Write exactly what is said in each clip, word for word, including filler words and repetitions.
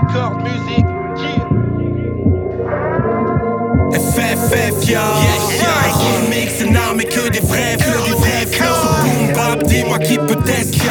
Record Music. F F F, ya, un remix, c'est n'art mais que des vrais flows, du vrai flow. Boom bap, dis-moi qui peut tester.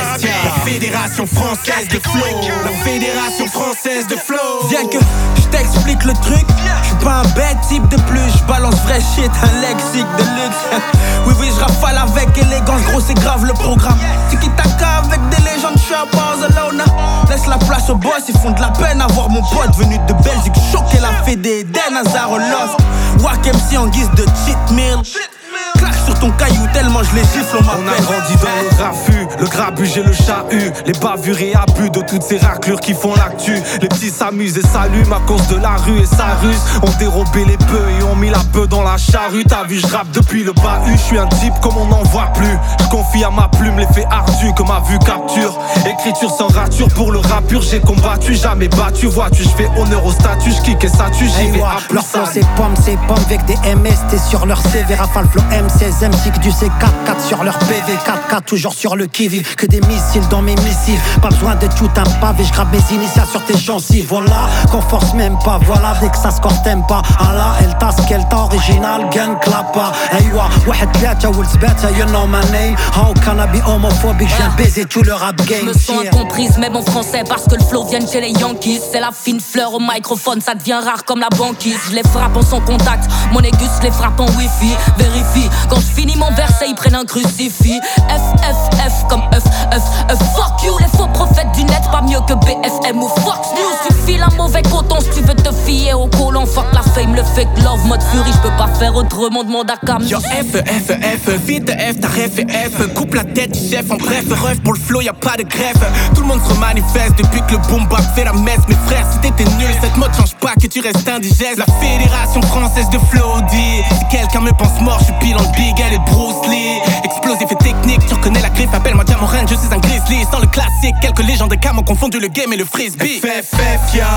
La Fédération Française de Flow, la Fédération Française de Flow. Viens que je t'explique le truc. J'suis pas un bête type de plus, j'balance vrai shit, un lexique de luxe. Oui oui, j'rafale avec élégance, gros c'est grave le programme. Tiki taka avec des légendes, j'suis à Barcelone. Laisse la place aux boss, ils font de la peine à voir mon pote venu de Belgique choquer la fédé d'Eden Azarolos. Wack M C en guise de cheat meal. Claque sur ton caillou tellement je les gifle, on m'appelle. On a grandi dans le raffut, le grabuge et le chahut. Les bavures et abus de toutes ces raclures qui font l'actu. Les petits s'amusent et s'allument à cause de la rue et sa ruse. On dérobé les bœufs et on mis la bœuf dans la charrue. T'as vu, j'rappe depuis le bahut. J'suis un type comme on n'en voit plus. J'confie à ma plume l'effet ardu que ma vue capture. Écriture sans rature pour le rap pur. J'ai combattu, jamais battu. Vois-tu, j'fais honneur au statut. J'kick et ça tue, j'y vais à plus. Leur flow c'est pomme, c'est pomme avec des M S T sur leur C V. Rafale flow M seize, M six du C quatre quatre sur leur P V. quatre quatre toujours sur le qui-vive. Que des missiles dans mes missiles. Pas besoin de tout un pavé. J'grappe mes initiales sur tes gencives. Voilà, qu'on force même pas. Voilà, dès que ça score t'aime pas. Allah, el tas, quel temps original. Gun clapa. Aywa, واحد ثلاثة والثباتة. You know my name. How can I be homophobic? J'viens baiser tout le rap game. Je me sens incomprise même en français parce que le flow vient de chez les Yankees. C'est la fine fleur au microphone, ça devient rare comme la banquise. Je les frappe en sans contact, mon aigus les frappe en wifi. Vérifie, quand je finis mon verset ils prennent un crucifix. F F F comme F F F. Fuck you les faux prophètes du net, pas mieux que B F M ou Fox News. Tu files un mauvais coton si tu veux te fier au colon. Fuck la fame, le fake love, mode furie. Je peux pas faire autrement, demande à Cam. Yo F F F, vite F, t'as ref F. Coupe la tête du chef en bref, ref pour le flow y'a pas de greffe. Tout le monde se manifeste depuis que le boom bap fait la messe. Mes frères si t'étais nul, cette mode change pas que tu restes indigeste. La Fédération Française de Flow dit si quelqu'un me pense mort, je suis pile en big, elle est Bruce Lee. Explosif et technique, tu reconnais la griffe, appelle-moi Jamoran, je suis un grizzly. Sans le classique, quelques légendes de cam ont confondu le game et le frisbee. F F F, ya,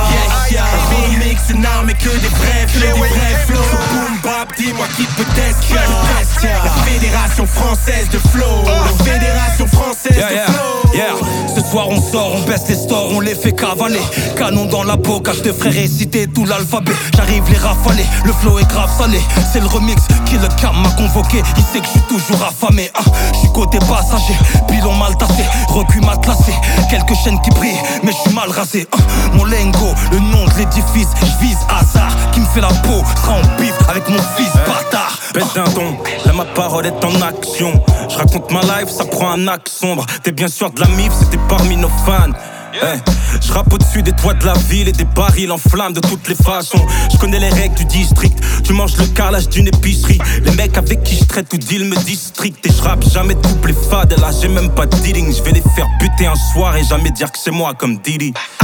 un remix, c'est n'art mais que des vrais flows, des vrais flows. Boom bap, dis-moi qui peut tester. La Fédération Française de Flow, la Fédération Française yeah, de yeah, Flow. yeah. Ce soir on sort, on baisse les stores, on les fait cavaler. Canon dans la peau, car je te ferai réciter tout l'alphabet. J'arrive les rafaler, le flow est grave salé. C'est le remix qui le cam m'a convoqué. Il sait que je suis toujours affamé. Ah, je suis côté passager, pilon mal tassé, recul matelassé. Quelques chaînes qui brillent, mais je suis mal rasé. Ah, mon lingo, le nom de l'édifice, je vise hasard. Qui me fait la peau, sera en bif avec mon fils bâtard. Pète d'un don, là ma parole est en action. Je raconte ma life, ça prend un axe sombre. T'es bien sûr de la mif, c'était parmi nos fans. Hey, je rappe au-dessus des toits de la ville et des barils en flammes de toutes les façons. Je connais les règles du district, tu manges le carrelage d'une épicerie. Les mecs avec qui je traite tout deal me district. Et je rappe jamais de couple fades, là j'ai même pas de dealing. Je vais les faire buter un soir et jamais dire que c'est moi comme Diddy. Ah,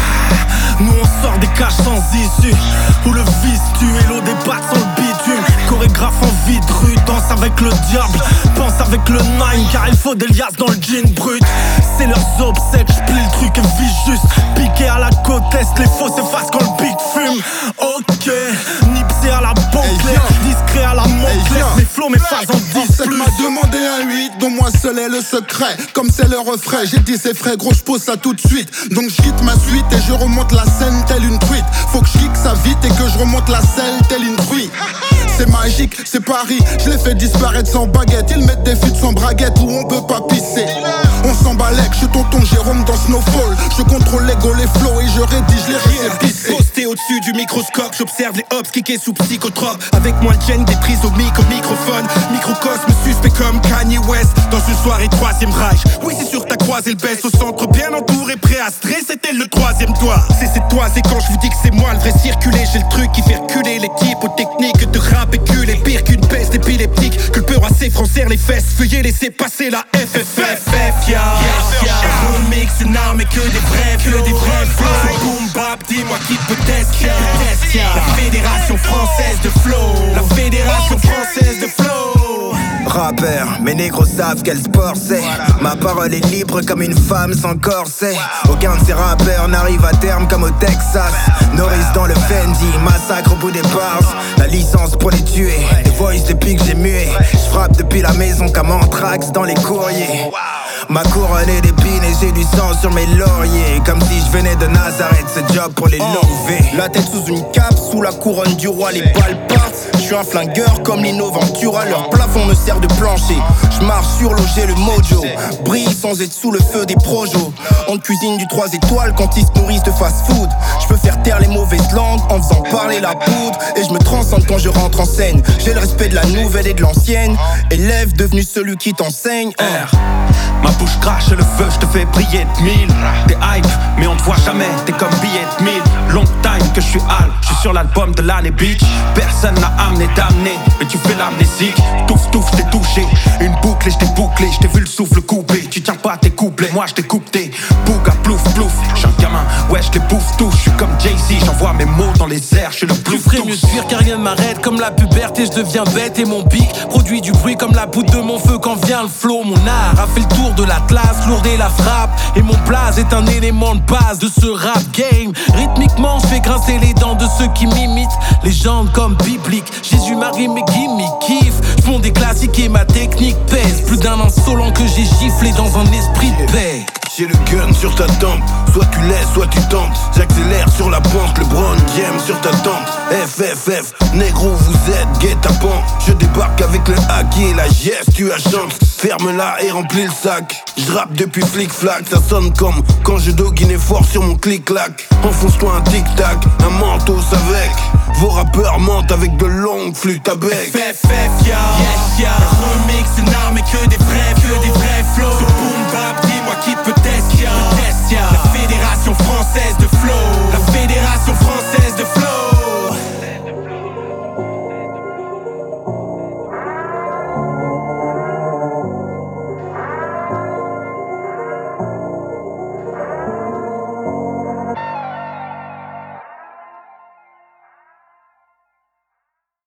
nous on sort des cages sans issue, où le vice tue et l'eau débatte sans le bitume. Chorégraphe en vide rue, danse avec le diable, pense avec le nine, car il faut des liasses dans le jean brut. C'est leurs obsèques, j'plie le truc et vis juste. Piqué à la côte est, les faux s'effacent quand le big fume. Ok, nipsé à la banquette, discret à la montelette. Mes flots, mes phases en dix plus. m'a demandé un huit, dont moi seul est le secret. Comme c'est le refrain, j'ai dit c'est frais, gros j'pose ça tout de suite. Donc j'quitte ma suite et je remonte la scène telle une truite. Faut que j'kick ça vite et que je remonte la selle telle une truite. C'est magique, c'est Paris, je les fais disparaître sans baguette. Ils mettent des fuites sans braguette où on peut pas pisser. On s'embalèque, je suis tonton Jérôme dans Snowfall. Je contrôle les go, les flows et je rédige les récépissés. Posté au-dessus du microscope, j'observe les hops kickés sous psychotrope. Avec moi le gen des prises au mic, au microphone. Microcosme suspect comme Kanye West. Dans une soirée troisième Reich. Oui c'est sûr t'as croisé le best. Au centre bien entouré, prêt à stresser, c'était le troisième doigt. C'est c'est toi, c'est quand je vous dis que c'est moi le vrai circulé. J'ai le truc qui fait reculer l'équipe aux techniques de rap et cul. Et pire qu'une peste épileptique. Que le peur assez français les fesses. Veuillez laisser passer la F F F F, ya. Remix, c'est n'art mais que des vrais flows, des vrais flows. Boom bap, dis-moi qui peut tester. La Fédération Française de Flow, la Fédération Française de Flow. Rappeur, mes négros savent quel sport c'est. Ma parole est libre comme une femme sans corset. Aucun de ces rappeurs n'arrive à terme comme au Texas. Norris dans le Fendi, massacre au bout des bars. La licence pour les tuer, des voices depuis que j'ai mué. Je frappe depuis la maison comme Anthrax dans les courriers. Ma couronne est d'épines et j'ai du sang sur mes lauriers. Comme si je venais de Nazareth, ce job pour les louver. La tête sous une cape, sous la couronne du roi, les balles partent. Je suis un flingueur comme Lino Ventura, leur plafond me sert de plancher. Je marche sur l'eau, j'ai le mojo. Brille sans être sous le feu des projos. On cuisine du trois étoiles quand ils se nourrissent de fast food. Je peux faire taire les mauvaises langues en faisant parler la poudre. Et je me transcende quand je rentre en scène. J'ai le respect de la nouvelle et de l'ancienne. Élève devenu celui qui t'enseigne. R. Ma bouche crache le feu, je te fais briller de mille. T'es hype, mais on te voit jamais, t'es comme billet de mille. Long time que je suis hal, je suis sur l'album de l'année bitch. Personne n'a amené d'amener, mais tu fais l'amnésique. Touf touf, je t'ai touché, une boucle et je t'ai bouclé. Je t'ai vu le souffle coupé, tu tiens pas tes couplets. Moi je t'ai coupe tes bouga plouf plouf. J'suis un gamin, ouais je les bouffe tous. Je suis comme Jay-Z, j'envoie mes mots dans les airs, je suis le plus. Tu ferais mieux de fuir car rien ne m'arrête. Comme la puberté, je deviens bête et mon bic produit du bruit comme la poudre de mon feu quand vient le flow. Mon art a fait le tour de l'Atlas, lourde et la frappe. Et mon blaze est un élément de base de ce rap game. Rythmiquement, je fais grincer les dents de ceux qui m'imitent. Légende comme biblique, Jésus, Marie, mes gimmicks kiff. J'ponds des classiques et ma technique pèse. Plus d'un insolent que j'ai giflé dans un esprit de paix. J'ai le gun sur ta tempe, soit tu laisses, soit tu tentes. J'accélère sur la pente, le Brown James sur ta tempe. F F F, négro vous êtes guet-apens. Je débarque avec le hack et la geste, tu as chance. Ferme-la et remplis le sac. J'rappe depuis flic-flac, ça sonne comme quand je doguinais fort sur mon clic-clac. Enfonce-toi un tic-tac, un mentos avec. Vos rappeurs mentent avec de longues flûtes à bec. F F F, ya, yes, ya. Remix, une arme et que des